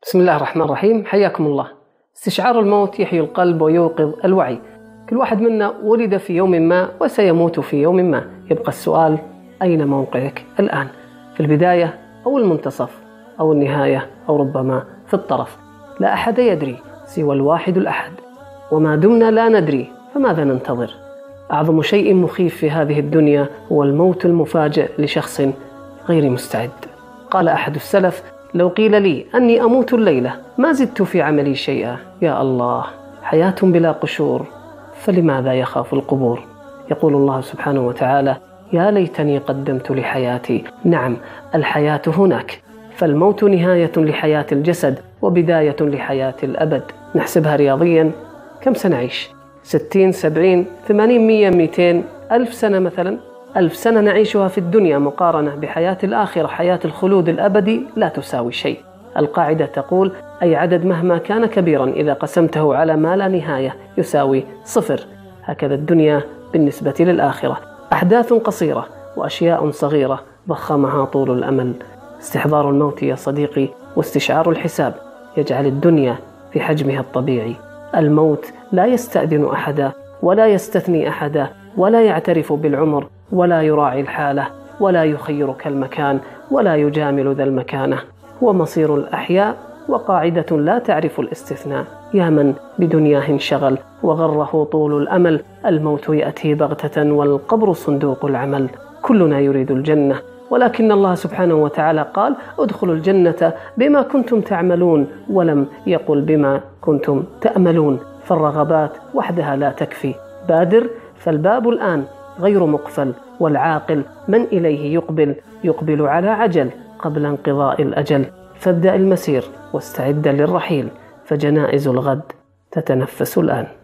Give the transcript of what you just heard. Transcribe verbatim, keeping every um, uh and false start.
بسم الله الرحمن الرحيم. حياكم الله. استشعار الموت يحيي القلب ويوقظ الوعي. كل واحد منا ولد في يوم ما وسيموت في يوم ما. يبقى السؤال: أين موقعك الآن؟ في البداية أو المنتصف أو النهاية أو ربما في الطرف؟ لا أحد يدري سوى الواحد الأحد، وما دمنا لا ندري فماذا ننتظر؟ أعظم شيء مخيف في هذه الدنيا هو الموت المفاجئ لشخص غير مستعد. قال أحد السلف: لو قيل لي أني أموت الليلة ما زدت في عملي شيئا. يا الله، حياة بلا قشور، فلماذا يخاف القبور؟ يقول الله سبحانه وتعالى: يا ليتني قدمت لحياتي. نعم، الحياة هناك، فالموت نهاية لحياة الجسد وبداية لحياة الأبد. نحسبها رياضيا: كم سنعيش؟ ستين، سبعين، ثمانين، مية، مئتين، ألف سنة مثلا. ألف سنة نعيشها في الدنيا مقارنة بحياة الآخرة، حياة الخلود الأبدي، لا تساوي شيء. القاعدة تقول: أي عدد مهما كان كبيرا إذا قسمته على ما لا نهاية يساوي صفر. هكذا الدنيا بالنسبة للآخرة، أحداث قصيرة وأشياء صغيرة ضخمها طول الأمل. استحضار الموت يا صديقي واستشعار الحساب يجعل الدنيا في حجمها الطبيعي. الموت لا يستأذن أحدا ولا يستثني أحدا ولا يعترف بالعمر ولا يراعي الحالة ولا يخيرك المكان ولا يجامل ذا المكانة. هو مصير الأحياء وقاعدة لا تعرف الاستثناء. يا من بدنياه انشغل وغره طول الأمل، الموت يأتي بغتة والقبر صندوق العمل. كلنا يريد الجنة، ولكن الله سبحانه وتعالى قال: ادخلوا الجنة بما كنتم تعملون، ولم يقل بما كنتم تأملون. فالرغبات وحدها لا تكفي. بادر، فالباب الآن غير مقفل، والعاقل من إليه يقبل يقبل على عجل قبل انقضاء الأجل. فابدأ المسير واستعد للرحيل، فجنائز الغد تتنفس الآن.